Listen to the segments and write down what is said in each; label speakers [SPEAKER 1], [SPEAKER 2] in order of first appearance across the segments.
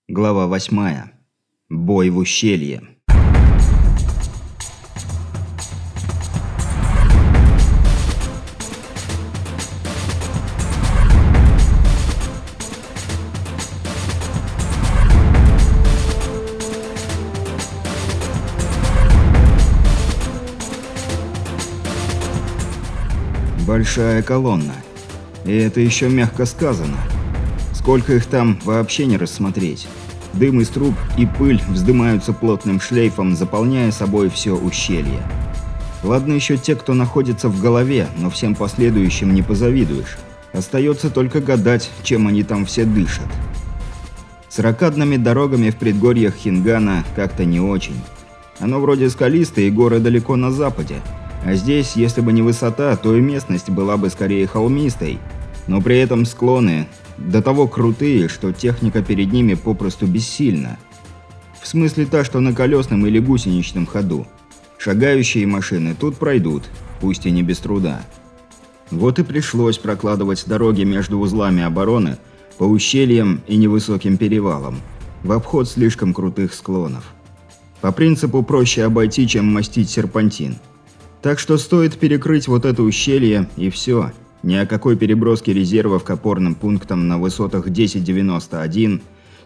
[SPEAKER 1] Глава 8. Бой в ущелье. Большая колонна. И это еще мягко сказано. Сколько их там, вообще не рассмотреть. Дым из труб и пыль вздымаются плотным шлейфом, заполняя собой все ущелье. Ладно еще те, кто находится в голове, но всем последующим не позавидуешь. Остается только гадать, чем они там все дышат. С ракадными дорогами в предгорьях Хингана как-то не очень. Оно вроде скалистое и горы далеко на западе. А здесь, если бы не высота, то и местность была бы скорее холмистой. Но при этом склоны до того крутые, что техника перед ними попросту бессильна. В смысле та, что на колесном или гусеничном ходу. Шагающие машины тут пройдут, пусть и не без труда. Вот и пришлось прокладывать дороги между узлами обороны по ущельям и невысоким перевалам, в обход слишком крутых склонов. По принципу проще обойти, чем мастить серпантин. Так что стоит перекрыть вот это ущелье и все. Ни о какой переброске резервов к опорным пунктам на высотах 10.91,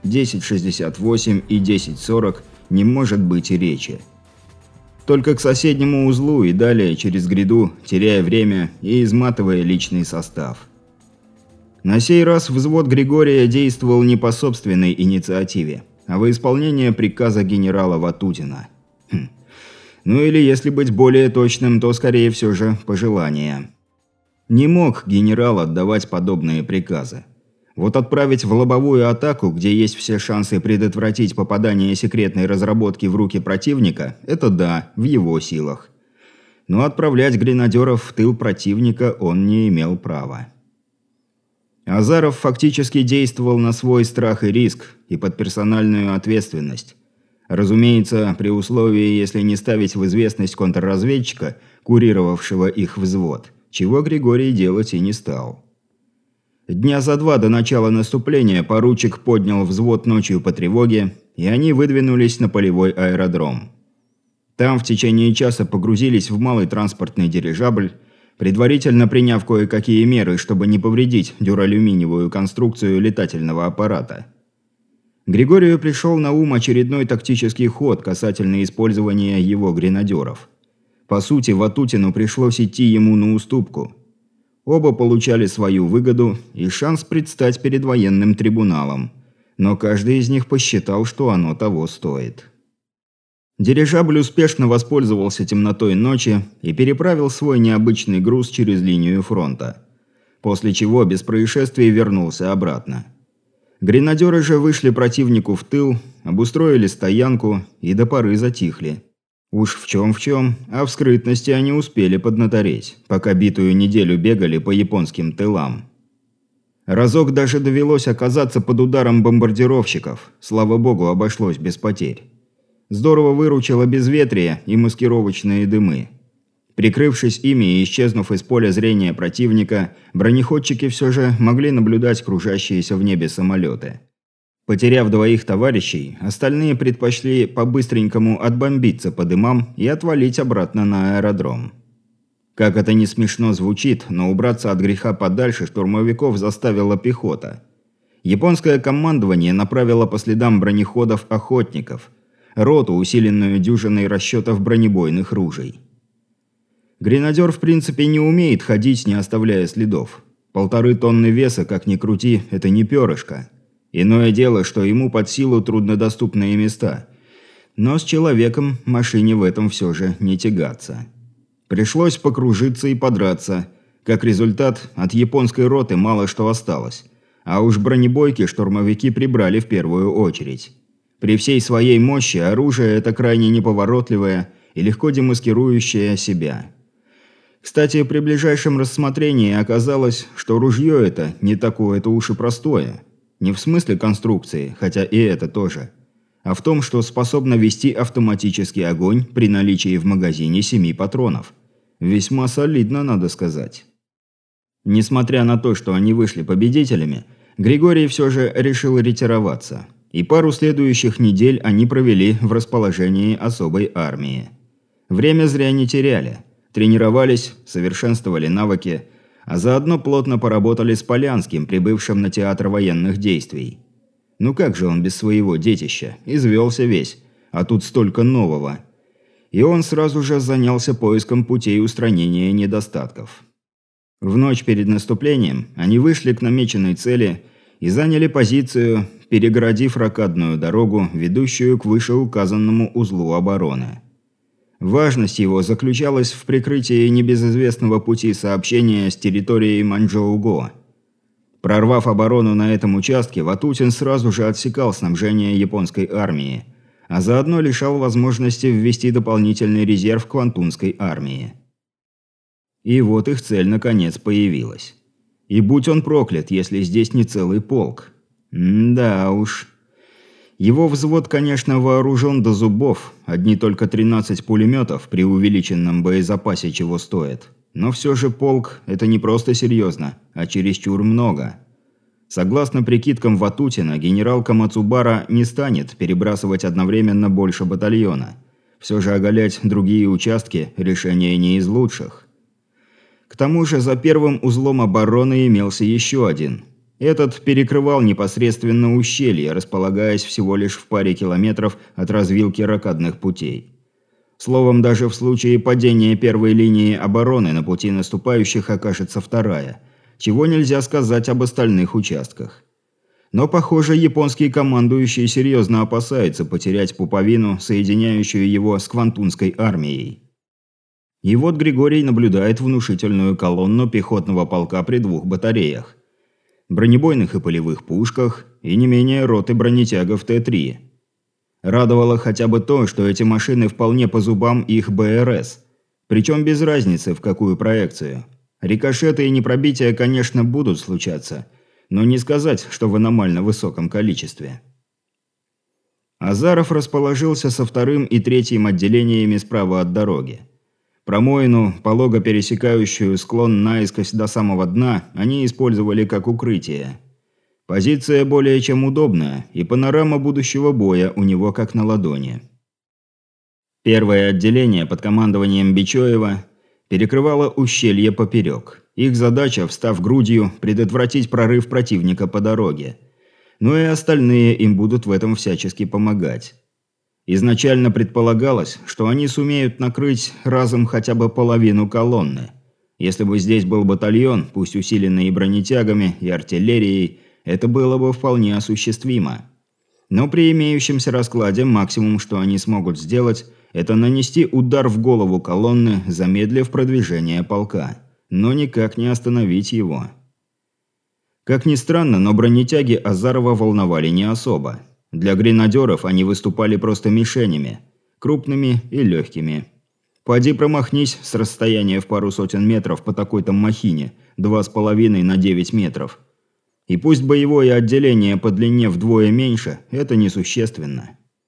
[SPEAKER 1] 10.68 и 10.40 не может быть и речи. Только к соседнему узлу и далее через гряду, теряя время и изматывая личный состав. На сей раз взвод Григория действовал не по собственной инициативе, а во исполнение приказа генерала Ватутина. Ну или, если быть более точным, то скорее все же пожелание. Не мог генерал отдавать подобные приказы. Вот отправить в лобовую атаку, где есть все шансы предотвратить попадание секретной разработки в руки противника, это да, в его силах. Но отправлять гренадеров в тыл противника он не имел права. Азаров фактически действовал на свой страх и риск, и под персональную ответственность. Разумеется, при условии, если не ставить в известность контрразведчика, курировавшего их взвод, чего Григорий делать и не стал. Дня за два до начала наступления поручик поднял взвод ночью по тревоге, и они выдвинулись на полевой аэродром. Там в течение часа погрузились в малый транспортный дирижабль, предварительно приняв кое-какие меры, чтобы не повредить дюралюминиевую конструкцию летательного аппарата. Григорию пришел на ум очередной тактический ход касательно использования его гренадеров. По сути, Ватутину пришлось идти ему на уступку. Оба получали свою выгоду и шанс предстать перед военным трибуналом, но каждый из них посчитал, что оно того стоит. Дирижабль успешно воспользовался темнотой ночи и переправил свой необычный груз через линию фронта, после чего без происшествий вернулся обратно. Гренадеры же вышли противнику в тыл, обустроили стоянку и до поры затихли. Уж в чем, а в скрытности они успели поднатореть, пока битую неделю бегали по японским тылам. Разок даже довелось оказаться под ударом бомбардировщиков, слава богу, обошлось без потерь. Здорово выручило безветрие и маскировочные дымы. Прикрывшись ими и исчезнув из поля зрения противника, бронеходчики все же могли наблюдать кружащиеся в небе самолеты. Потеряв двоих товарищей, остальные предпочли по-быстренькому отбомбиться по дымам и отвалить обратно на аэродром. Как это не смешно звучит, но убраться от греха подальше штурмовиков заставила пехота. Японское командование направило по следам бронеходов охотников, роту, усиленную дюжиной расчетов бронебойных ружей. Гренадер в принципе не умеет ходить, не оставляя следов. 1,5 тонны веса, как ни крути, это не перышко. Иное дело, что ему под силу труднодоступные места. Но с человеком машине в этом все же не тягаться. Пришлось покружиться и подраться. Как результат, от японской роты мало что осталось. А уж бронебойки штурмовики прибрали в первую очередь. При всей своей мощи оружие это крайне неповоротливое и легко демаскирующее себя. Кстати, при ближайшем рассмотрении оказалось, что ружье это не такое-то уж и простое. Не в смысле конструкции, хотя и это тоже, а в том, что способно вести автоматический огонь при наличии в магазине 7 патронов. Весьма солидно, надо сказать. Несмотря на то, что они вышли победителями, Григорий все же решил ретироваться. И пару следующих недель они провели в расположении особой армии. Время зря не теряли. Тренировались, совершенствовали навыки, а заодно плотно поработали с Полянским, прибывшим на театр военных действий. Ну как же он без своего детища? Извелся весь, а тут столько нового. И он сразу же занялся поиском путей устранения недостатков. В ночь перед наступлением они вышли к намеченной цели и заняли позицию, перегородив рокадную дорогу, ведущую к вышеуказанному узлу обороны. Важность его заключалась в прикрытии небезызвестного пути сообщения с территорией Маньчжоу-Го. Прорвав оборону на этом участке, Ватутин сразу же отсекал снабжение японской армии, а заодно лишал возможности ввести дополнительный резерв Квантунской армии. И вот их цель наконец появилась. И будь он проклят, если здесь не целый полк. Да уж. Его взвод, конечно, вооружен до зубов, одни только 13 пулеметов при увеличенном боезапасе чего стоит. Но все же полк – это не просто серьезно, а чересчур много. Согласно прикидкам Ватутина, генерал Камацубара не станет перебрасывать одновременно больше батальона. Все же оголять другие участки – решение не из лучших. К тому же за первым узлом обороны имелся еще один. Этот перекрывал непосредственно ущелье, располагаясь всего лишь в паре километров от развилки рокадных путей. Словом, даже в случае падения первой линии обороны на пути наступающих окажется вторая, чего нельзя сказать об остальных участках. Но, похоже, японский командующий серьезно опасается потерять пуповину, соединяющую его с Квантунской армией. И вот Григорий наблюдает внушительную колонну пехотного полка при 2 батареях, бронебойных и полевых пушках и не менее роты бронетягов Т-3. Радовало хотя бы то, что эти машины вполне по зубам их БРС, причем без разницы в какую проекцию. Рикошеты и непробития, конечно, будут случаться, но не сказать, что в аномально высоком количестве. Азаров расположился со 2-м и 3-м отделениями справа от дороги. Промоину, полого пересекающую склон наискось до самого дна, они использовали как укрытие. Позиция более чем удобная, и панорама будущего боя у него как на ладони. Первое отделение под командованием Бичоева перекрывало ущелье поперек. Их задача, встав грудью, предотвратить прорыв противника по дороге. Но и остальные им будут в этом всячески помогать. Изначально предполагалось, что они сумеют накрыть разом хотя бы половину колонны. Если бы здесь был батальон, пусть усиленный и бронетягами, и артиллерией, это было бы вполне осуществимо. Но при имеющемся раскладе максимум, что они смогут сделать, это нанести удар в голову колонны, замедлив продвижение полка, но никак не остановить его. Как ни странно, но бронетяги Азарова волновали не особо. Для гренадеров они выступали просто мишенями, крупными и легкими. Поди промахнись с расстояния в пару сотен метров по такой-то махине, 2,5 на 9 метров. И пусть боевое отделение по длине вдвое меньше, это несущественно.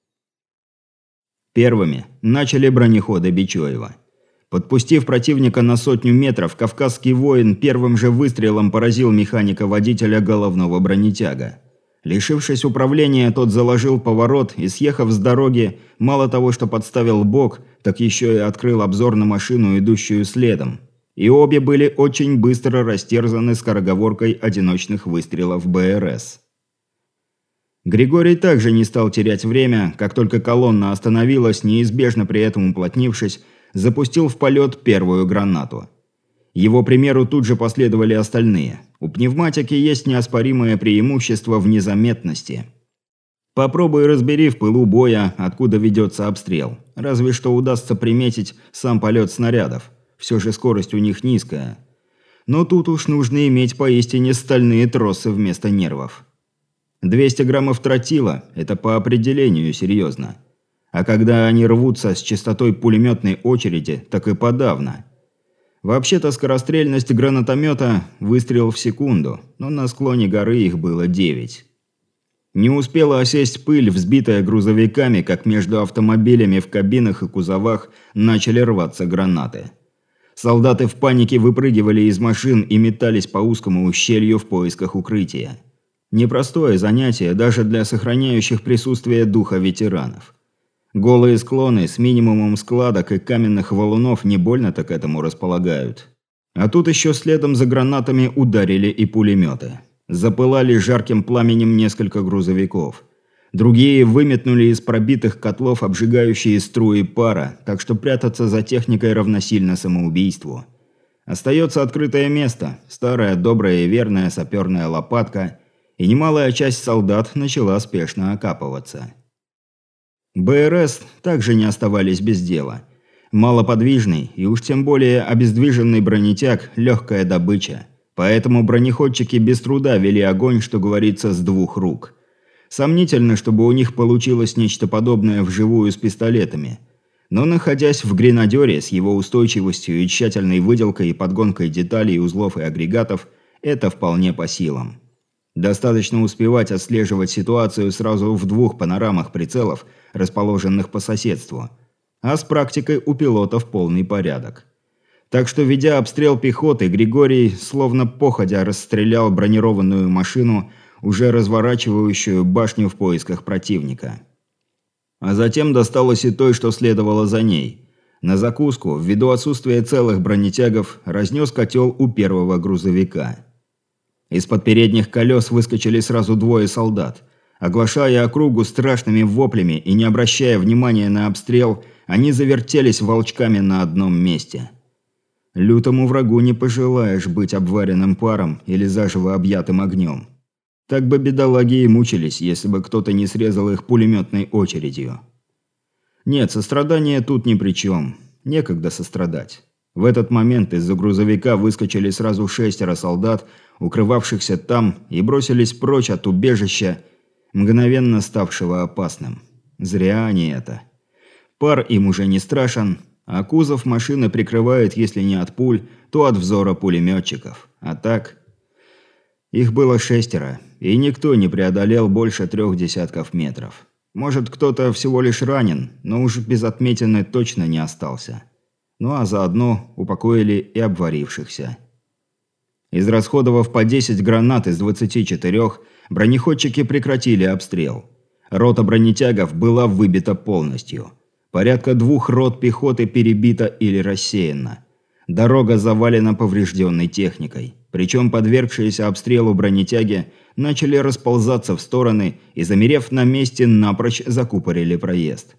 [SPEAKER 1] Первыми начали бронеходы Бичоева. Подпустив противника на 100 метров, кавказский воин первым же выстрелом поразил механика-водителя головного бронетяга. Лишившись управления, тот заложил поворот и, съехав с дороги, мало того, что подставил бок, так еще и открыл обзор на машину, идущую следом. И обе были очень быстро растерзаны скороговоркой одиночных выстрелов БРС. Григорий также не стал терять время, как только колонна остановилась, неизбежно при этом уплотнившись, запустил в полет первую гранату. Его примеру тут же последовали остальные. У пневматики есть неоспоримое преимущество в незаметности. Попробуй разбери в пылу боя, откуда ведется обстрел. Разве что удастся приметить сам полет снарядов. Все же скорость у них низкая. Но тут уж нужно иметь поистине стальные тросы вместо нервов. 200 граммов тротила – это по определению серьезно. А когда они рвутся с частотой пулеметной очереди, так и подавно. Вообще-то скорострельность гранатомета – выстрел в секунду, но на склоне горы их было 9. Не успела осесть пыль, взбитая грузовиками, как между автомобилями в кабинах и кузовах начали рваться гранаты. Солдаты в панике выпрыгивали из машин и метались по узкому ущелью в поисках укрытия. Непростое занятие даже для сохраняющих присутствие духа ветеранов. Голые склоны с минимумом складок и каменных валунов не больно-то к этому располагают. А тут еще следом за гранатами ударили и пулеметы. Запылали жарким пламенем несколько грузовиков. Другие выметнули из пробитых котлов обжигающие струи пара, так что прятаться за техникой равносильно самоубийству. Остается открытое место, старая, добрая и верная саперная лопатка, и немалая часть солдат начала спешно окапываться. БРС также не оставались без дела. Малоподвижный и уж тем более обездвиженный бронетяг – легкая добыча. Поэтому бронеходчики без труда вели огонь, что говорится, с двух рук. Сомнительно, чтобы у них получилось нечто подобное вживую с пистолетами. Но находясь в гренадере с его устойчивостью и тщательной выделкой и подгонкой деталей, узлов и агрегатов, это вполне по силам. Достаточно успевать отслеживать ситуацию сразу в двух панорамах прицелов, расположенных по соседству. А с практикой у пилотов полный порядок. Так что, ведя обстрел пехоты, Григорий словно походя расстрелял бронированную машину, уже разворачивающую башню в поисках противника. А затем досталось и той, что следовало за ней. На закуску, ввиду отсутствия целых бронетягов, разнес котел у первого грузовика. Из-под передних колес выскочили сразу двое солдат. Оглашая округу страшными воплями и не обращая внимания на обстрел, они завертелись волчками на одном месте. Лютому врагу не пожелаешь быть обваренным паром или заживо объятым огнем. Так бы бедолаги и мучились, если бы кто-то не срезал их пулеметной очередью. Нет, сострадание тут ни при чем. Некогда сострадать. В этот момент из-за грузовика выскочили сразу 6 солдат, укрывавшихся там, и бросились прочь от убежища, мгновенно ставшего опасным. Зря они это. Пар им уже не страшен, а кузов машины прикрывает, если не от пуль, то от взора пулеметчиков. А так... Их было 6, и никто не преодолел больше 3 десятков метров. Может, кто-то всего лишь ранен, но уж без отметины точно не остался. Ну а заодно упокоили и обварившихся. Израсходовав по 10 гранат из 24, бронеходчики прекратили обстрел. Рота бронетягов была выбита полностью. Порядка 2 рот пехоты перебита или рассеяна. Дорога завалена поврежденной техникой. Причем подвергшиеся обстрелу бронетяги начали расползаться в стороны и, замерев на месте, напрочь закупорили проезд.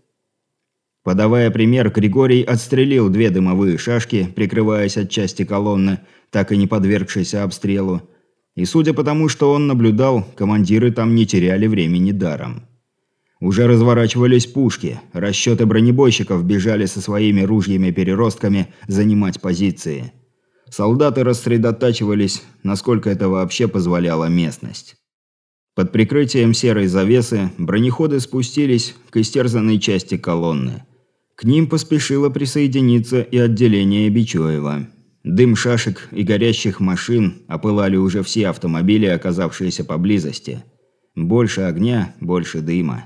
[SPEAKER 1] Подавая пример, Григорий отстрелил 2 дымовые шашки, прикрываясь от части колонны, так и не подвергшейся обстрелу. И судя по тому, что он наблюдал, командиры там не теряли времени даром. Уже разворачивались пушки, расчеты бронебойщиков бежали со своими ружьями-переростками занимать позиции. Солдаты рассредотачивались, насколько это вообще позволяла местность. Под прикрытием серой завесы бронеходы спустились к истерзанной части колонны. К ним поспешило присоединиться и отделение Бичоева. Дым шашек и горящих машин опылали уже все автомобили, оказавшиеся поблизости. Больше огня, больше дыма.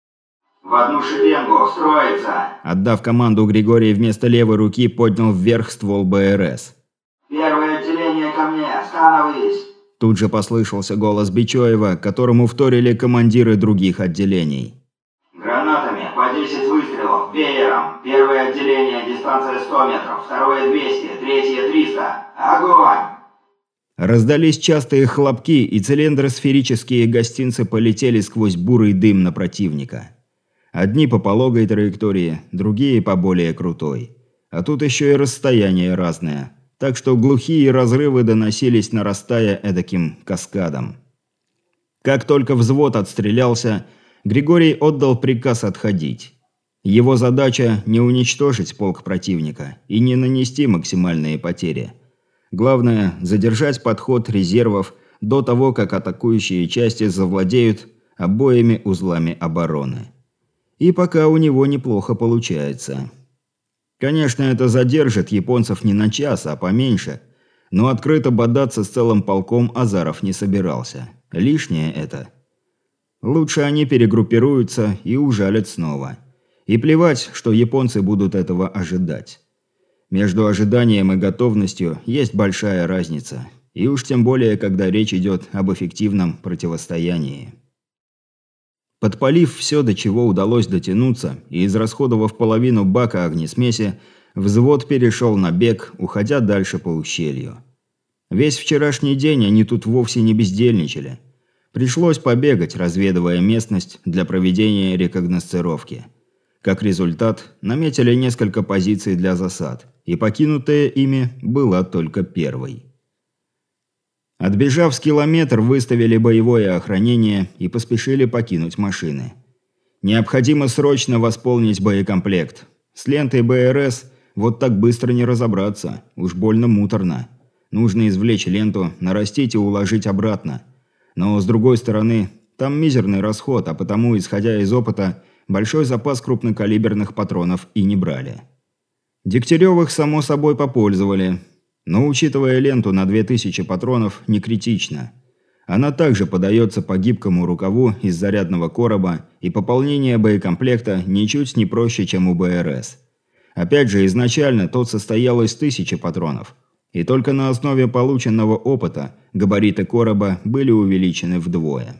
[SPEAKER 2] «В одну шеренгу, строится!»
[SPEAKER 1] Отдав команду, Григорий вместо левой руки поднял вверх ствол БРС.
[SPEAKER 2] «Первое отделение ко мне, становись!»
[SPEAKER 1] Тут же послышался голос Бичоева, которому вторили командиры других отделений.
[SPEAKER 2] «Гранатами по 10 выстрелов, веером. Первое отделение, дистанция 100 метров, второе 200, третье 300. Огонь!»
[SPEAKER 1] Раздались частые хлопки, и цилиндросферические гостинцы полетели сквозь бурый дым на противника. Одни по пологой траектории, другие по более крутой. А тут еще и расстояние разное. Так что глухие разрывы доносились, нарастая эдаким каскадом. Как только взвод отстрелялся, Григорий отдал приказ отходить. Его задача – не уничтожить полк противника и не нанести максимальные потери. Главное – задержать подход резервов до того, как атакующие части завладеют обоими узлами обороны. И пока у него неплохо получается. Конечно, это задержит японцев не на час, а поменьше. Но открыто бодаться с целым полком Азаров не собирался. Лишнее это. Лучше они перегруппируются и ужалят снова. И плевать, что японцы будут этого ожидать. Между ожиданием и готовностью есть большая разница. И уж тем более, когда речь идет об эффективном противостоянии. Подпалив все, до чего удалось дотянуться, и израсходовав половину бака огнесмеси, взвод перешел на бег, уходя дальше по ущелью. Весь вчерашний день они тут вовсе не бездельничали. Пришлось побегать, разведывая местность для проведения рекогносцировки. Как результат, наметили несколько позиций для засад, и покинутая ими была только первой. Отбежав с километр, выставили боевое охранение и поспешили покинуть машины. Необходимо срочно восполнить боекомплект. С лентой БРС вот так быстро не разобраться, уж больно муторно. Нужно извлечь ленту, нарастить и уложить обратно. Но, с другой стороны, там мизерный расход, а потому, исходя из опыта, большой запас крупнокалиберных патронов и не брали. Дегтяревых, само собой, попользовали. Но, учитывая ленту на 2000 патронов, не критично. Она также подается по гибкому рукаву из зарядного короба, и пополнение боекомплекта ничуть не проще, чем у БРС. Опять же, изначально тот состоял из 1000 патронов. И только на основе полученного опыта габариты короба были увеличены вдвое.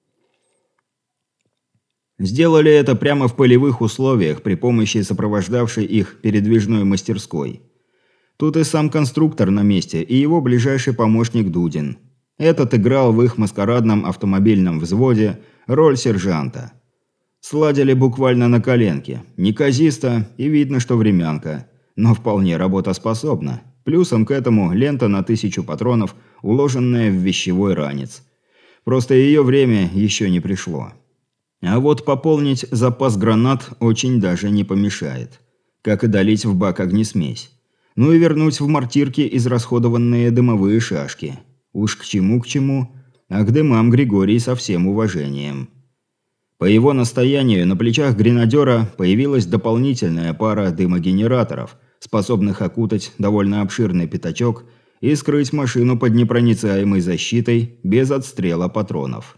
[SPEAKER 1] Сделали это прямо в полевых условиях при помощи сопровождавшей их передвижной мастерской. Тут и сам конструктор на месте, и его ближайший помощник Дудин. Этот играл в их маскарадном автомобильном взводе роль сержанта. Сладили буквально на коленке. Неказисто и видно, что времянка. Но вполне работоспособна. Плюсом к этому лента на 1000 патронов, уложенная в вещевой ранец. Просто ее время еще не пришло. А вот пополнить запас гранат очень даже не помешает. Как и долить в бак огнесмесь. Ну и вернуть в мортирки израсходованные дымовые шашки. Уж к чему, а к дымам Григорий со всем уважением. По его настоянию на плечах гренадера появилась дополнительная пара дымогенераторов, способных окутать довольно обширный пятачок и скрыть машину под непроницаемой защитой без отстрела патронов.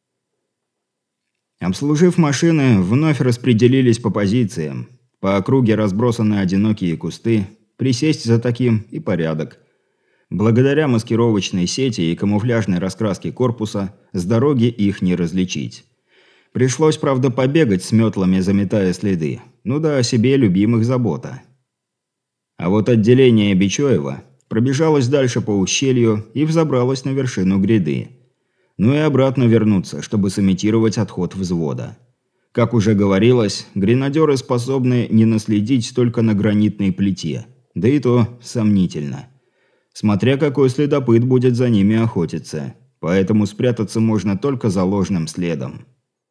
[SPEAKER 1] Обслужив машины, вновь распределились по позициям. По округе разбросаны одинокие кусты, присесть за таким и порядок. Благодаря маскировочной сети и камуфляжной раскраске корпуса с дороги их не различить. Пришлось, правда, побегать с метлами, заметая следы. Ну да, о себе любимых забота. А вот отделение Бичоева пробежалось дальше по ущелью и взобралось на вершину гряды. Ну и обратно вернуться, чтобы сымитировать отход взвода. Как уже говорилось, гренадеры способны не наследить только на гранитной плите. Да и то сомнительно. Смотря какой следопыт будет за ними охотиться. Поэтому спрятаться можно только за ложным следом.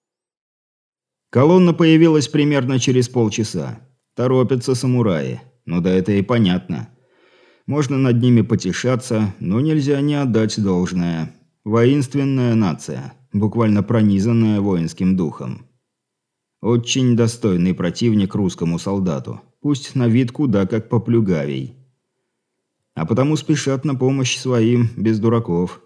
[SPEAKER 1] Колонна появилась примерно через полчаса. Торопятся самураи. Ну да это и понятно. Можно над ними потешаться, но нельзя не отдать должное. Воинственная нация, буквально пронизанная воинским духом. Очень достойный противник русскому солдату, пусть на вид куда как поплюгавей. А потому спешат на помощь своим без дураков.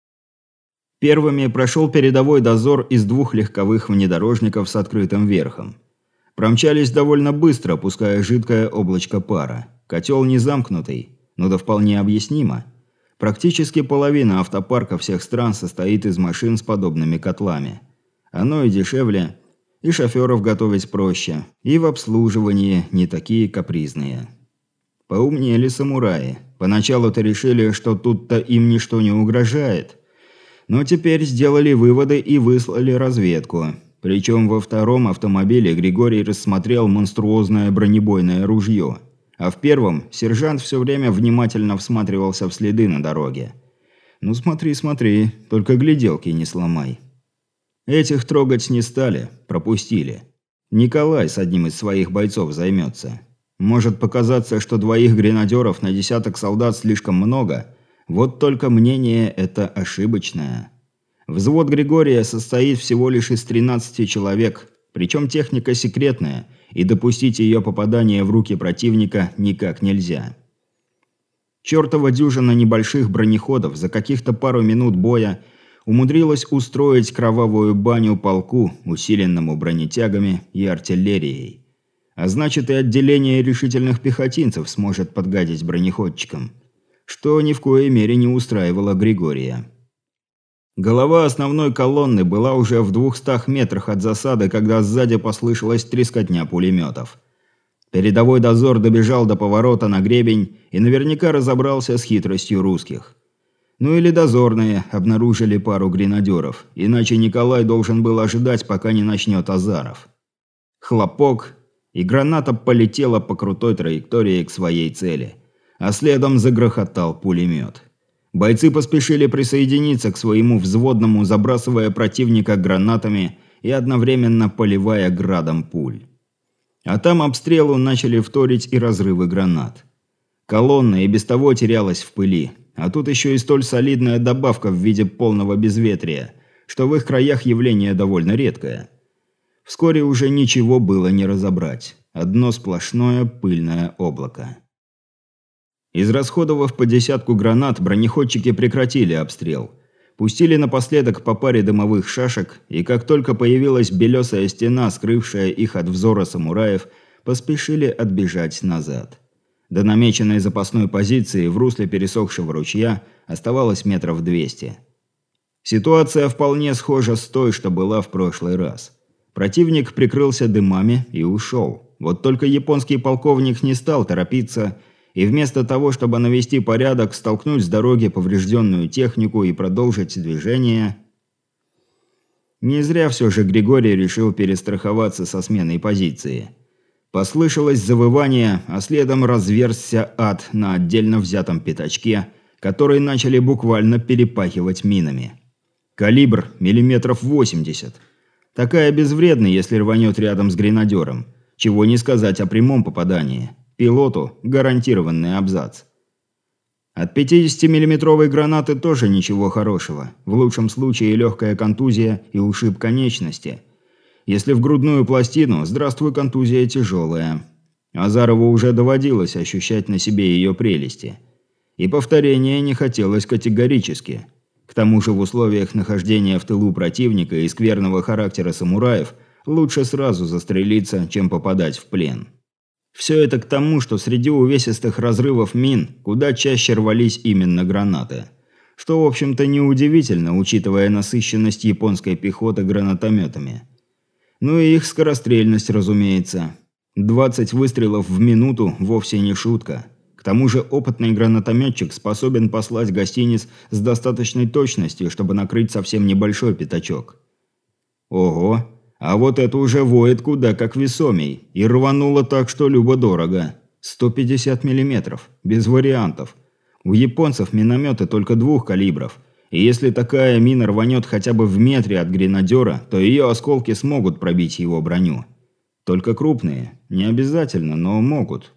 [SPEAKER 1] Первыми прошел передовой дозор из 2 легковых внедорожников с открытым верхом. Промчались довольно быстро, пуская жидкое облачко пара. Котел не замкнутый, но да вполне объяснимо. Практически половина автопарка всех стран состоит из машин с подобными котлами. Оно и дешевле, и шоферов готовить проще, и в обслуживании не такие капризные. Поумнели самураи. Поначалу-то решили, что тут-то им ничто не угрожает. Но теперь сделали выводы и выслали разведку. Причем во втором автомобиле Григорий рассмотрел монструозное бронебойное ружье. А в первом сержант все время внимательно всматривался в следы на дороге. «Ну смотри, смотри, только гляделки не сломай». Этих трогать не стали, пропустили. Николай с одним из своих бойцов займется. Может показаться, что 2 гренадеров на десяток солдат слишком много, вот только мнение это ошибочное. Взвод Григория состоит всего лишь из 13 человек, причем техника секретная, и допустить ее попадание в руки противника никак нельзя. Чертова дюжина небольших бронеходов за каких-то пару минут боя умудрилась устроить кровавую баню полку, усиленному бронетягами и артиллерией. А значит, и отделение решительных пехотинцев сможет подгадить бронеходчикам. что ни в коей мере не устраивало Григория. Голова основной колонны была уже в 200 метрах от засады, когда сзади послышалась трескотня пулеметов. Передовой дозор добежал до поворота на гребень и наверняка разобрался с хитростью русских. Ну или дозорные обнаружили пару гренадеров, иначе Николай должен был ожидать, пока не начнет Азаров. Хлопок, и граната полетела по крутой траектории к своей цели, а следом загрохотал пулемет. Бойцы поспешили присоединиться к своему взводному, забрасывая противника гранатами и одновременно поливая градом пуль. А там обстрелу начали вторить и разрывы гранат. Колонна и без того терялась в пыли, а тут еще и столь солидная добавка в виде полного безветрия, что в их краях явление довольно редкое. Вскоре уже ничего было не разобрать. Одно сплошное пыльное облако. Израсходовав по 10 гранат, бронеходчики прекратили обстрел. Пустили напоследок по паре дымовых шашек, и как только появилась белесая стена, скрывшая их от взора самураев, поспешили отбежать назад. До намеченной запасной позиции в русле пересохшего ручья оставалось метров 200. Ситуация вполне схожа с той, что была в прошлый раз. Противник прикрылся дымами и ушел. Вот только японский полковник не стал торопиться и вместо того, чтобы навести порядок, столкнуть с дороги поврежденную технику и продолжить движение... Не зря все же Григорий решил перестраховаться со сменой позиции. Послышалось завывание, а следом разверзся ад на отдельно взятом пятачке, который начали буквально перепахивать минами. Калибр миллиметров 80. Такая безвредна, если рванет рядом с гренадером. Чего не сказать о прямом попадании. Пилоту гарантированный абзац. От 50-миллиметровой гранаты тоже ничего хорошего. В лучшем случае легкая контузия и ушиб конечности. Если в грудную пластину, здравствуй, контузия тяжелая. Азарову уже доводилось ощущать на себе ее прелести. И повторения не хотелось категорически. К тому же в условиях нахождения в тылу противника и скверного характера самураев лучше сразу застрелиться, чем попадать в плен. Все это к тому, что среди увесистых разрывов мин куда чаще рвались именно гранаты. Что, в общем-то, неудивительно, учитывая насыщенность японской пехоты гранатометами. Ну и их скорострельность, разумеется. 20 выстрелов в минуту вовсе не шутка. К тому же опытный гранатометчик способен послать гостиниц с достаточной точностью, чтобы накрыть совсем небольшой пятачок. Ого! А вот это уже воет куда как весомей. И рвануло так, что любо-дорого. 150 миллиметров. Без вариантов. У японцев минометы только 2 калибров. И если такая мина рванет хотя бы в метре от гренадера, то ее осколки смогут пробить его броню. Только крупные. Не обязательно, но могут.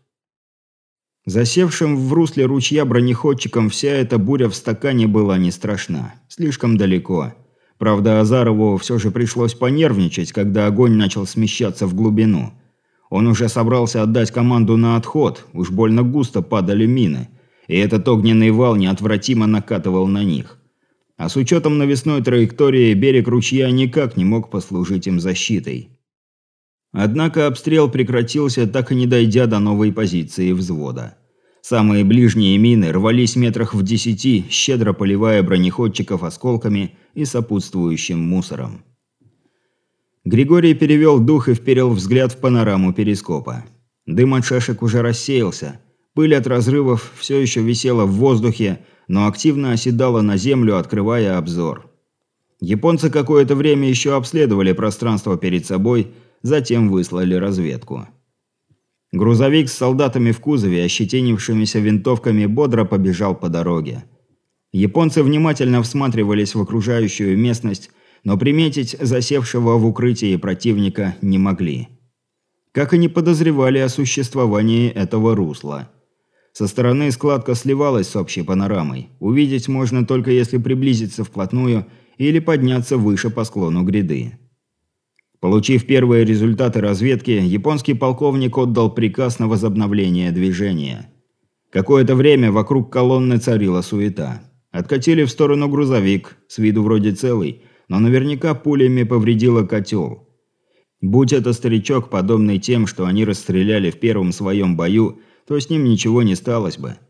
[SPEAKER 1] Засевшим в русле ручья бронеходчикам вся эта буря в стакане была не страшна. Слишком далеко. Правда, Азарову все же пришлось понервничать, когда огонь начал смещаться в глубину. Он уже собрался отдать команду на отход, уж больно густо падали мины, и этот огненный вал неотвратимо накатывал на них. А с учетом навесной траектории берег ручья никак не мог послужить им защитой. Однако обстрел прекратился, так и не дойдя до новой позиции взвода. Самые ближние мины рвались метрах в 10, щедро поливая бронеходчиков осколками и сопутствующим мусором. Григорий перевел дух и вперил взгляд в панораму перископа. Дым от шашек уже рассеялся. Пыль от разрывов все еще висела в воздухе, но активно оседала на землю, открывая обзор. Японцы какое-то время еще обследовали пространство перед собой, затем выслали разведку. Грузовик с солдатами в кузове, ощетинившимися винтовками, бодро побежал по дороге. Японцы внимательно всматривались в окружающую местность, но приметить засевшего в укрытии противника не могли. Как и не подозревали о существовании этого русла. Со стороны складка сливалась с общей панорамой. Увидеть можно только если приблизиться вплотную или подняться выше по склону гряды. Получив первые результаты разведки, японский полковник отдал приказ на возобновление движения. Какое-то время вокруг колонны царила суета. Откатили в сторону грузовик, с виду вроде целый, но наверняка пулями повредило котел. Будь это старичок, подобный тем, что они расстреляли в первом своем бою, то с ним ничего не сталось бы.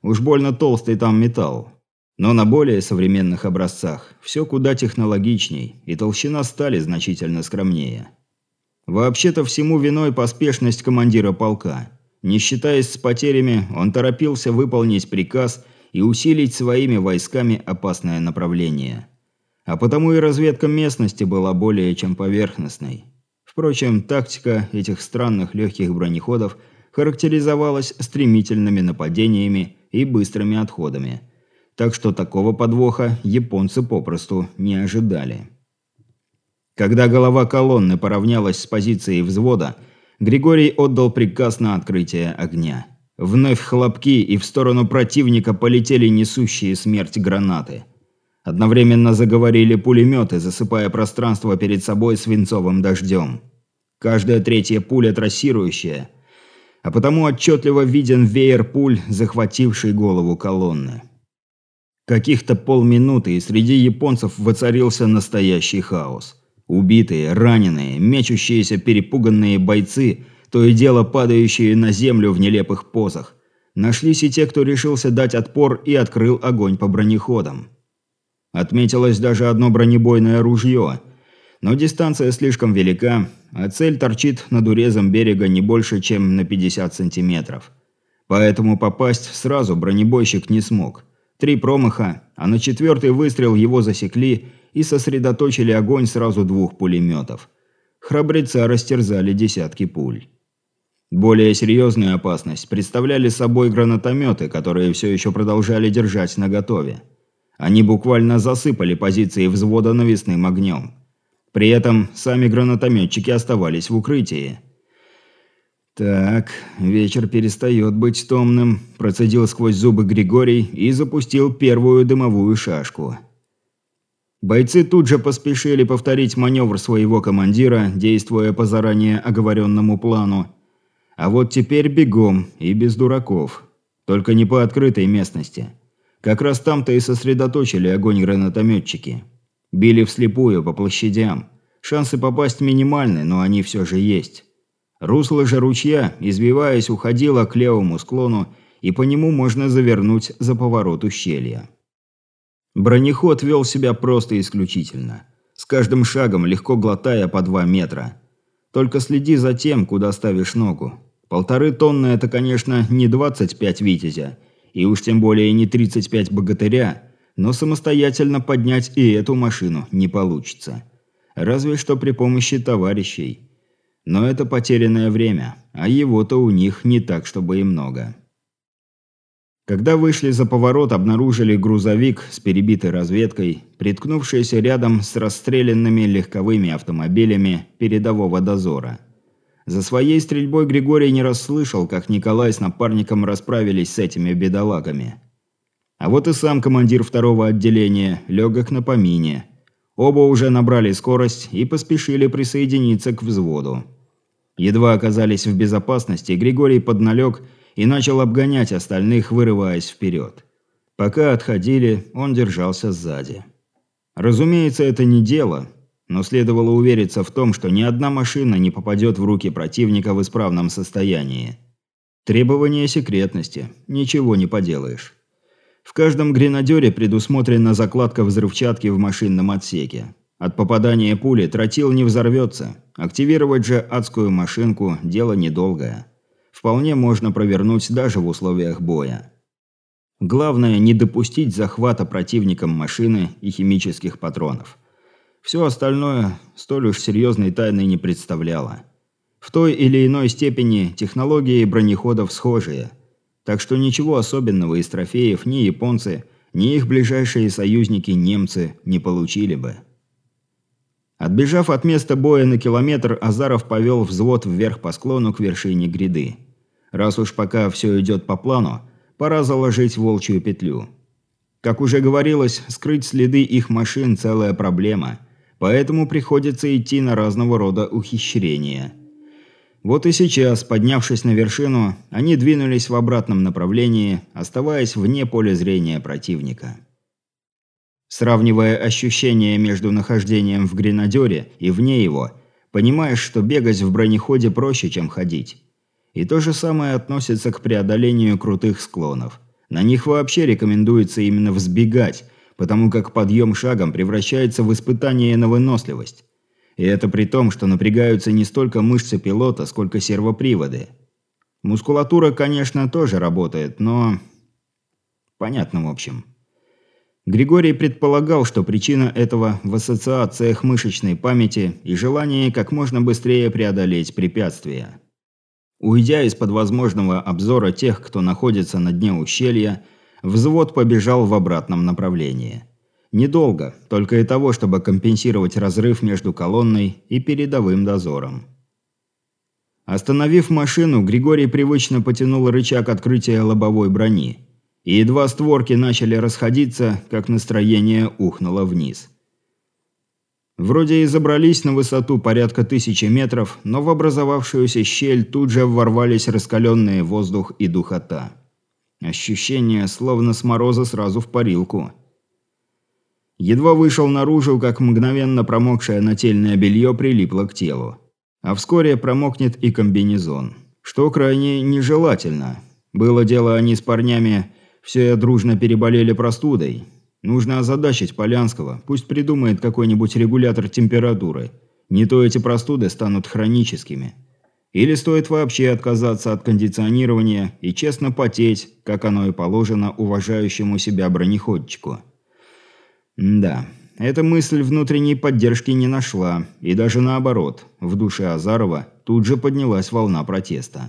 [SPEAKER 1] Уж больно толстый там металл. Но на более современных образцах все куда технологичней, и толщина стали значительно скромнее. Вообще-то всему виной поспешность командира полка. Не считаясь с потерями, он торопился выполнить приказ и усилить своими войсками опасное направление. А потому и разведка местности была более чем поверхностной. Впрочем, тактика этих странных легких бронеходов характеризовалась стремительными нападениями и быстрыми отходами. Так что такого подвоха японцы попросту не ожидали. Когда голова колонны поравнялась с позицией взвода, Григорий отдал приказ на открытие огня. Вновь хлопки, и в сторону противника полетели несущие смерть гранаты. Одновременно заговорили пулеметы, засыпая пространство перед собой свинцовым дождем. Каждая третья пуля трассирующая, а потому отчетливо виден веер пуль, захвативший голову колонны. Каких-то полминуты, и среди японцев воцарился настоящий хаос. Убитые, раненые, мечущиеся перепуганные бойцы, то и дело падающие на землю в нелепых позах. Нашлись и те, кто решился дать отпор и открыл огонь по бронеходам. Отметилось даже одно бронебойное ружье, но дистанция слишком велика, а цель торчит над урезом берега не больше, чем на 50 сантиметров. Поэтому попасть сразу бронебойщик не смог. 3 промаха, а на 4-й выстрел его засекли и сосредоточили огонь сразу 2 пулеметов. Храбреца растерзали десятки пуль. Более серьезную опасность представляли собой гранатометы, которые все еще продолжали держать наготове. Они буквально засыпали позиции взвода навесным огнем. При этом сами гранатометчики оставались в укрытии. «Так, вечер перестает быть томным», – процедил сквозь зубы Григорий и запустил первую дымовую шашку. Бойцы тут же поспешили повторить маневр своего командира, действуя по заранее оговоренному плану. А вот теперь бегом и без дураков. Только не по открытой местности. Как раз там-то и сосредоточили огонь гранатометчики. Били вслепую по площадям. Шансы попасть минимальны, но они все же есть. Русло же ручья, извиваясь, уходило к левому склону, и по нему можно завернуть за поворот ущелья. Бронеход вел себя просто исключительно. С каждым шагом легко глотая по 2 метра. Только следи за тем, куда ставишь ногу. 1,5 тонны – это, конечно, не 25 «Витязя», и уж тем более не 35 «Богатыря», но самостоятельно поднять и эту машину не получится. Разве что при помощи товарищей. Но это потерянное время, а его-то у них не так, чтобы и много. Когда вышли за поворот, обнаружили грузовик с перебитой разведкой, приткнувшийся рядом с расстрелянными легковыми автомобилями передового дозора. За своей стрельбой Григорий не расслышал, как Николай с напарником расправились с этими бедолагами. А вот и сам командир 2-го отделения, легок на помине. Оба уже набрали скорость и поспешили присоединиться к взводу. Едва оказались в безопасности, Григорий подналег и начал обгонять остальных, вырываясь вперед. Пока отходили, он держался сзади. Разумеется, это не дело, но следовало увериться в том, что ни одна машина не попадет в руки противника в исправном состоянии. Требование секретности, ничего не поделаешь. В каждом гренадере предусмотрена закладка взрывчатки в машинном отсеке. От попадания пули тротил не взорвется. Активировать же адскую машинку – дело недолгое. Вполне можно провернуть даже в условиях боя. Главное – не допустить захвата противником машины и химических патронов. Все остальное столь уж серьезной тайны не представляло. В той или иной степени технологии бронеходов схожие. Так что ничего особенного из трофеев ни японцы, ни их ближайшие союзники немцы не получили бы. Отбежав от места боя на километр, Азаров повел взвод вверх по склону к вершине гряды. Раз уж пока все идет по плану, пора заложить волчью петлю. Как уже говорилось, скрыть следы их машин – целая проблема, поэтому приходится идти на разного рода ухищрения. Вот и сейчас, поднявшись на вершину, они двинулись в обратном направлении, оставаясь вне поля зрения противника. Сравнивая ощущения между нахождением в гренадере и вне его, понимаешь, что бегать в бронеходе проще, чем ходить. И то же самое относится к преодолению крутых склонов. На них вообще рекомендуется именно взбегать, потому как подъем шагом превращается в испытание на выносливость. И это при том, что напрягаются не столько мышцы пилота, сколько сервоприводы. Мускулатура, конечно, тоже работает, но... Понятно, в общем. Григорий предполагал, что причина этого в ассоциациях мышечной памяти и желании как можно быстрее преодолеть препятствия. Уйдя из-под возможного обзора тех, кто находится на дне ущелья, взвод побежал в обратном направлении. Недолго, только и того, чтобы компенсировать разрыв между колонной и передовым дозором. Остановив машину, Григорий привычно потянул рычаг открытия лобовой брони. И едва створки начали расходиться, как настроение ухнуло вниз. Вроде и забрались на высоту порядка 1000 метров, но в образовавшуюся щель тут же ворвались раскаленный воздух и духота. Ощущение, словно с мороза сразу в парилку. Едва вышел наружу, как мгновенно промокшее нательное белье прилипло к телу. А вскоре промокнет и комбинезон, что крайне нежелательно. Было дело, они с парнями все дружно переболели простудой. Нужно озадачить Полянского, пусть придумает какой-нибудь регулятор температуры. Не то эти простуды станут хроническими. Или стоит вообще отказаться от кондиционирования и честно потеть, как оно и положено уважающему себя бронеходчику. Да, эта мысль внутренней поддержки не нашла, и даже наоборот, в душе Азарова тут же поднялась волна протеста.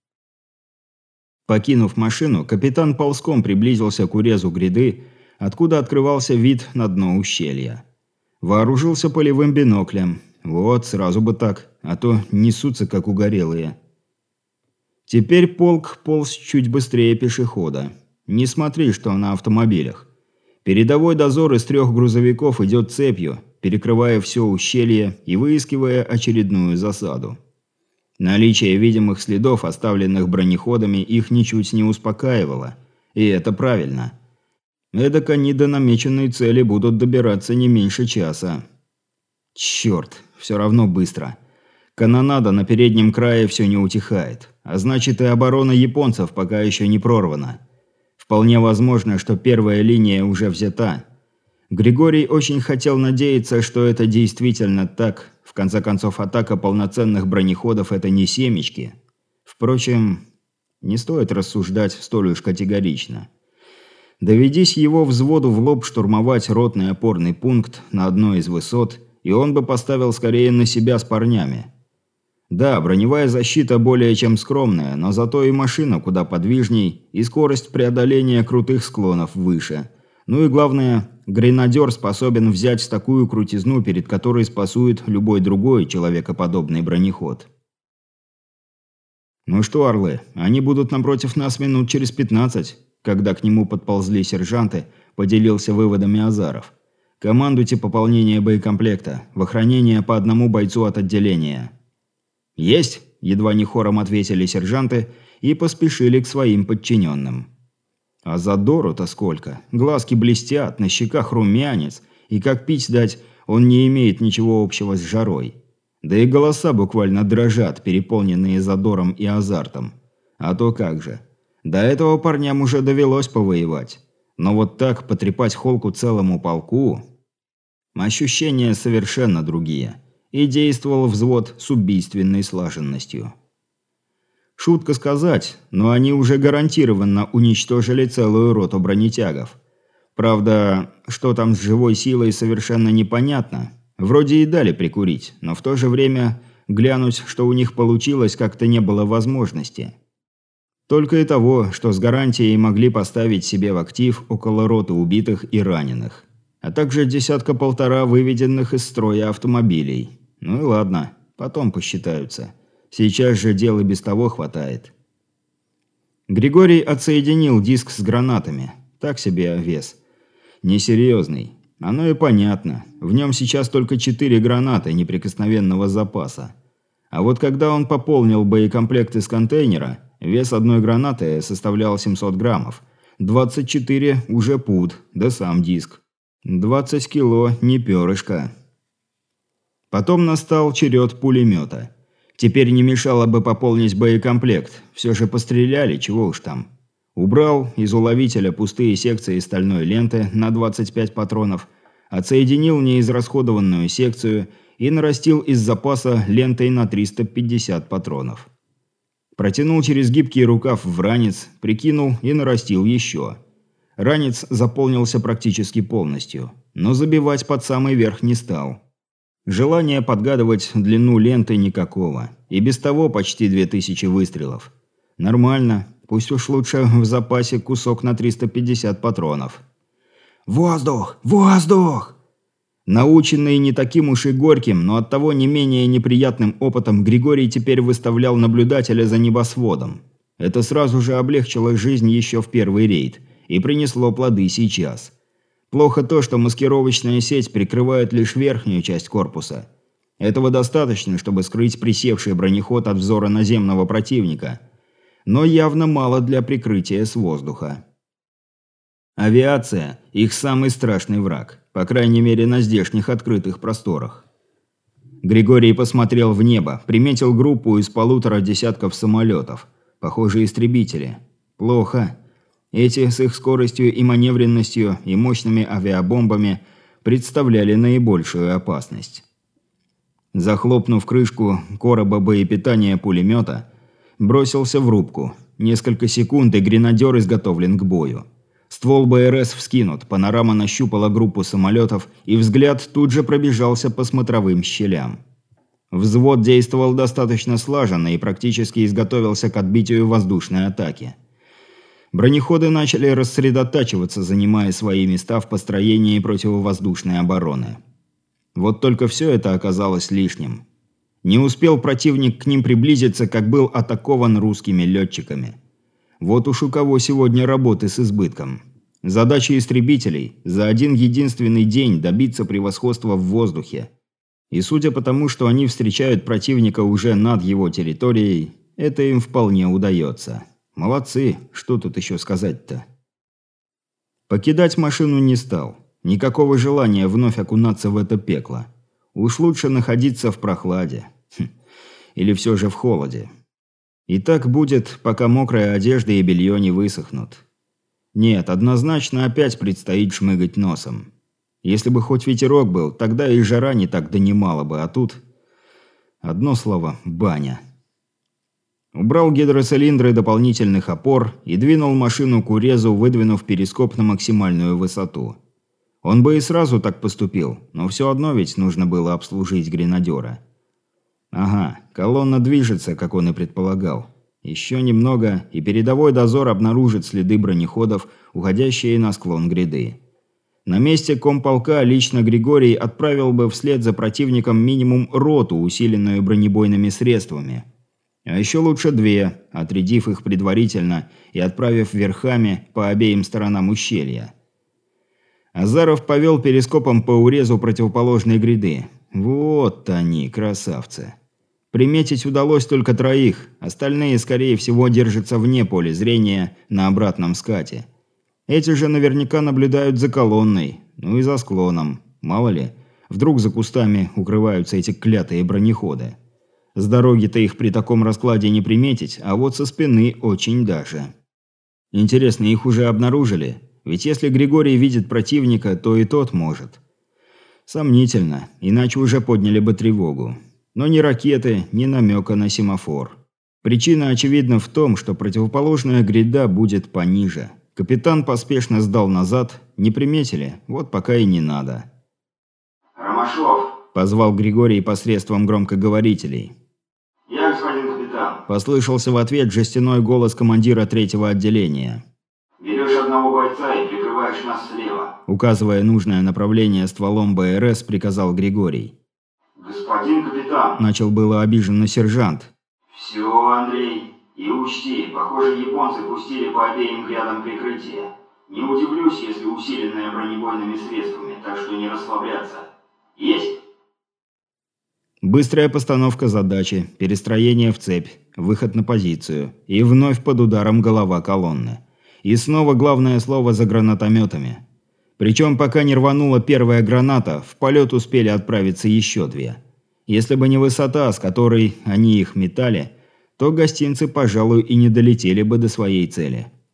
[SPEAKER 1] Покинув машину, капитан ползком приблизился к урезу гряды, откуда открывался вид на дно ущелья. Вооружился полевым биноклем. Вот, сразу бы так, а то несутся как угорелые. Теперь полк полз чуть быстрее пешехода. Не смотри, что на автомобилях. Передовой дозор из 3 грузовиков идет цепью, перекрывая все ущелье и выискивая очередную засаду. Наличие видимых следов, оставленных бронеходами, их ничуть не успокаивало. И это правильно. Эдак они до намеченной цели будут добираться не меньше часа. Черт, все равно быстро. Канонада на переднем крае все не утихает. А значит, и оборона японцев пока еще не прорвана. Вполне возможно, что первая линия уже взята. Григорий очень хотел надеяться, что это действительно так. В конце концов, атака полноценных бронеходов – это не семечки. Впрочем, не стоит рассуждать столь уж категорично. Доведись его взводу в лоб штурмовать ротный опорный пункт на одной из высот, и он бы поставил скорее на себя с парнями. Да, броневая защита более чем скромная, но зато и машина куда подвижней, и скорость преодоления крутых склонов выше. Ну и главное, гренадер способен взять такую крутизну, перед которой спасует любой другой человекоподобный бронеход. «Ну что, орлы, они будут напротив нас минут через 15», когда к нему подползли сержанты, поделился выводами Азаров. «Командуйте пополнение боекомплекта, в охранение по одному бойцу от отделения». «Есть!» – едва не хором ответили сержанты и поспешили к своим подчиненным. А задору-то сколько! Глазки блестят, на щеках румянец, и как пить дать, он не имеет ничего общего с жарой. Да и голоса буквально дрожат, переполненные задором и азартом. А то как же. До этого парням уже довелось повоевать. Но вот так потрепать холку целому полку... Ощущения совершенно другие. И действовал взвод с убийственной слаженностью. Шутка сказать, но они уже гарантированно уничтожили целую роту бронетягов. Правда, что там с живой силой совершенно непонятно. Вроде и дали прикурить, но в то же время глянуть, что у них получилось, как-то не было возможности. Только и того, что с гарантией могли поставить себе в актив около роты убитых и раненых. А также 10-1.5 выведенных из строя автомобилей. Ну и ладно, потом посчитаются. Сейчас же дел и без того хватает. Григорий отсоединил диск с гранатами. Так себе вес. Несерьезный. Оно и понятно. В нем сейчас только 4 гранаты неприкосновенного запаса. А вот когда он пополнил боекомплект из контейнера, вес одной гранаты составлял 700 граммов. 24 уже пуд, да сам диск. 20 кило не перышко. Потом настал черед пулемета. Теперь не мешало бы пополнить боекомплект. Все же постреляли, чего уж там. Убрал из уловителя пустые секции стальной ленты на 25 патронов, отсоединил неизрасходованную секцию и нарастил из запаса лентой на 350 патронов. Протянул через гибкий рукав в ранец, прикинул и нарастил еще. Ранец заполнился практически полностью, но забивать под самый верх не стал. Желания подгадывать длину ленты никакого, и без того почти 2000 выстрелов. Нормально, пусть уж лучше в запасе кусок на 350 патронов. «Воздух! Воздух!» Наученный не таким уж и горьким, но оттого не менее неприятным опытом, Григорий теперь выставлял наблюдателя за небосводом. Это сразу же облегчило жизнь еще в первый рейд и принесло плоды сейчас. Плохо то, что маскировочная сеть прикрывает лишь верхнюю часть корпуса. Этого достаточно, чтобы скрыть присевший бронеход от взора наземного противника, но явно мало для прикрытия с воздуха. Авиация – их самый страшный враг, по крайней мере на здешних открытых просторах. Григорий посмотрел в небо, приметил группу из 1,5 десятков самолетов, похоже, истребители. Плохо. Эти с их скоростью и маневренностью и мощными авиабомбами представляли наибольшую опасность. Захлопнув крышку короба боепитания пулемета, бросился в рубку. Несколько секунд, и гренадер изготовлен к бою. Ствол БРС вскинут, панорама нащупала группу самолетов, и взгляд тут же пробежался по смотровым щелям. Взвод действовал достаточно слаженно и практически изготовился к отбитию воздушной атаки. Бронеходы начали рассредотачиваться, занимая свои места в построении противовоздушной обороны. Вот только все это оказалось лишним. Не успел противник к ним приблизиться, как был атакован русскими летчиками. Вот уж у кого сегодня работы с избытком. Задача истребителей – за один единственный день добиться превосходства в воздухе. И судя по тому, что они встречают противника уже над его территорией, это им вполне удается. Молодцы, что тут еще сказать-то? Покидать машину не стал. Никакого желания вновь окунаться в это пекло. Уж лучше находиться в прохладе. Или все же в холоде. И так будет, пока мокрая одежда и белье не высохнут. Нет, однозначно опять предстоит шмыгать носом. Если бы хоть ветерок был, тогда и жара не так донимала бы, а тут... Одно слово – баня. Убрал гидроцилиндры дополнительных опор и двинул машину к урезу, выдвинув перископ на максимальную высоту. Он бы и сразу так поступил, но все одно ведь нужно было обслужить гренадера. Ага, колонна движется, как он и предполагал. Еще немного, и передовой дозор обнаружит следы бронеходов, уходящие на склон гряды. На месте комполка лично Григорий отправил бы вслед за противником минимум роту, усиленную бронебойными средствами. А еще лучше 2, отрядив их предварительно и отправив верхами по обеим сторонам ущелья. Азаров повел перископом по урезу противоположной гряды. Вот они, красавцы. Приметить удалось только 3, остальные, скорее всего, держатся вне поля зрения на обратном скате. Эти же наверняка наблюдают за колонной, ну и за склоном. Мало ли, вдруг за кустами укрываются эти клятые бронеходы. С дороги-то их при таком раскладе не приметить, а вот со спины очень даже. Интересно, их уже обнаружили? Ведь если Григорий видит противника, то и тот может. Сомнительно, иначе уже подняли бы тревогу. Но ни ракеты, ни намека на семафор. Причина очевидна в том, что противоположная гряда будет пониже. Капитан поспешно сдал назад, не приметили, вот пока и не надо.
[SPEAKER 2] «Ромашов!» –
[SPEAKER 1] позвал Григорий посредством громкоговорителей.
[SPEAKER 2] «Я, господин капитан!» –
[SPEAKER 1] послышался в ответ жестяной голос командира 3-го отделения.
[SPEAKER 2] «Берешь одного бойца и прикрываешь нас слева», –
[SPEAKER 1] указывая нужное направление стволом БРС, приказал Григорий.
[SPEAKER 2] «Господин капитан!» –
[SPEAKER 1] начал было обиженно сержант.
[SPEAKER 2] «Все, Андрей, и учти, похоже, японцы пустили по обеим грядам прикрытия. Не удивлюсь, если усиленное бронебойными средствами, так что не расслабляться. Есть?»
[SPEAKER 1] Быстрая постановка задачи, перестроение в цепь, выход на позицию. И вновь под ударом голова колонны. И снова главное слово за гранатометами. Причем пока не рванула первая граната, в полет успели отправиться еще 2. Если бы не высота, с которой они их метали, то гостинцы, пожалуй, и не долетели бы до своей цели.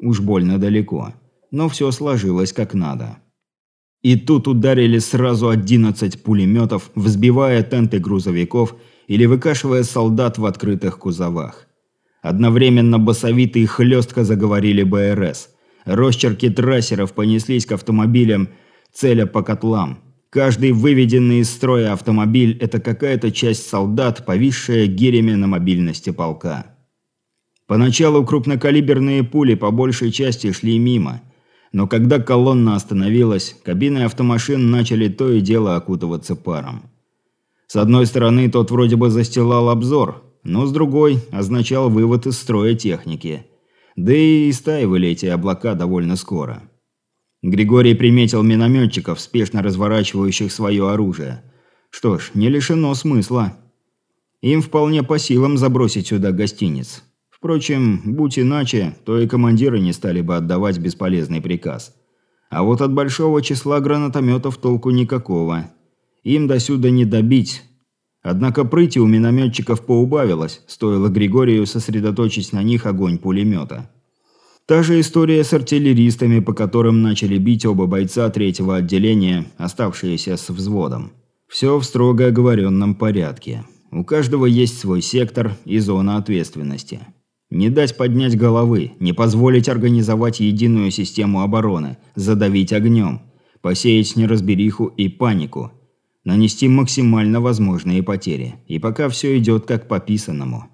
[SPEAKER 1] уж больно далеко. Но все сложилось как надо. И тут ударили сразу 11 пулеметов, взбивая тенты грузовиков или выкашивая солдат в открытых кузовах. Одновременно басовито и хлестко заговорили БРС. Росчерки трассеров понеслись к автомобилям, целя по котлам. Каждый выведенный из строя автомобиль – это какая-то часть солдат, повисшая гирями на мобильности полка. Поначалу крупнокалиберные пули по большей части шли мимо. Но когда колонна остановилась, кабины автомашин начали то и дело окутываться паром. С одной стороны, тот вроде бы застилал обзор, но с другой означал вывод из строя техники. Да и истаивали эти облака довольно скоро. Григорий приметил минометчиков, спешно разворачивающих свое оружие. Что ж, не лишено смысла. Им вполне по силам забросить сюда гостиниц. Впрочем, будь иначе, то и командиры не стали бы отдавать бесполезный приказ. А вот от большого числа гранатометов толку никакого. Им досюда не добить. Однако прыти у минометчиков поубавилось, стоило Григорию сосредоточить на них огонь пулемета. Та же история с артиллеристами, по которым начали бить оба бойца третьего отделения, оставшиеся с взводом. Все в строго оговоренном порядке. У каждого есть свой сектор и зона ответственности. Не дать поднять головы, не позволить организовать единую систему обороны, задавить огнем, посеять неразбериху и панику, нанести максимально возможные потери. И пока все идет как по писанному.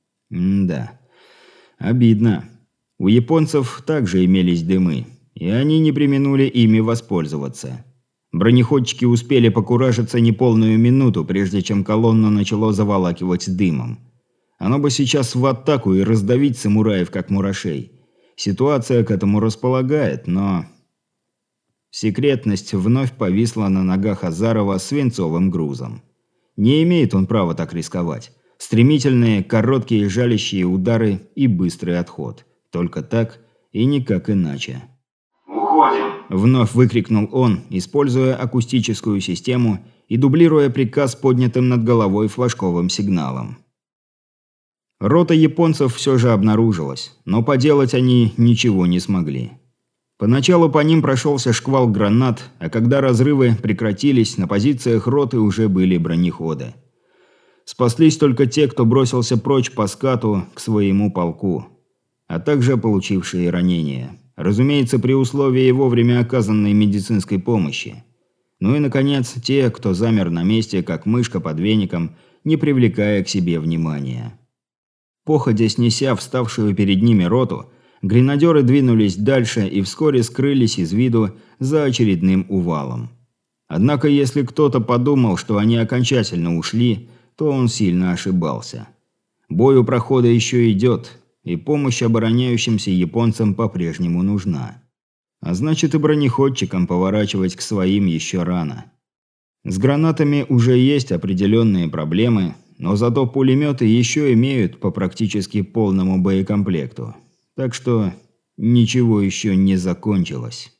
[SPEAKER 1] Да, обидно. У японцев также имелись дымы, и они не преминули ими воспользоваться. Бронеходчики успели покуражиться неполную минуту, прежде чем колонну начало заволакивать дымом. Оно бы сейчас в атаку и раздавить самураев, как мурашей. Ситуация к этому располагает, но... Секретность вновь повисла на ногах Азарова свинцовым грузом. Не имеет он права так рисковать. Стремительные, короткие жалящие удары и быстрый отход. Только так и никак иначе.
[SPEAKER 2] «Уходим!» –
[SPEAKER 1] вновь выкрикнул он, используя акустическую систему и дублируя приказ поднятым над головой флажковым сигналом. Рота японцев все же обнаружилась, но поделать они ничего не смогли. Поначалу по ним прошелся шквал гранат, а когда разрывы прекратились, на позициях роты уже были бронеходы. Спаслись только те, кто бросился прочь по скату к своему полку, а также получившие ранения. Разумеется, при условии вовремя оказанной медицинской помощи. Ну и, наконец, те, кто замер на месте, как мышка под веником, не привлекая к себе внимания. Походя снеся вставшую перед ними роту, гренадеры двинулись дальше и вскоре скрылись из виду за очередным увалом. Однако, если кто-то подумал, что они окончательно ушли, то он сильно ошибался. Бой у прохода еще идет, и помощь обороняющимся японцам по-прежнему нужна. А значит, и бронеходчикам поворачивать к своим еще рано. С гранатами уже есть определенные проблемы, но зато пулеметы еще имеют по практически полному боекомплекту. Так что ничего еще не закончилось.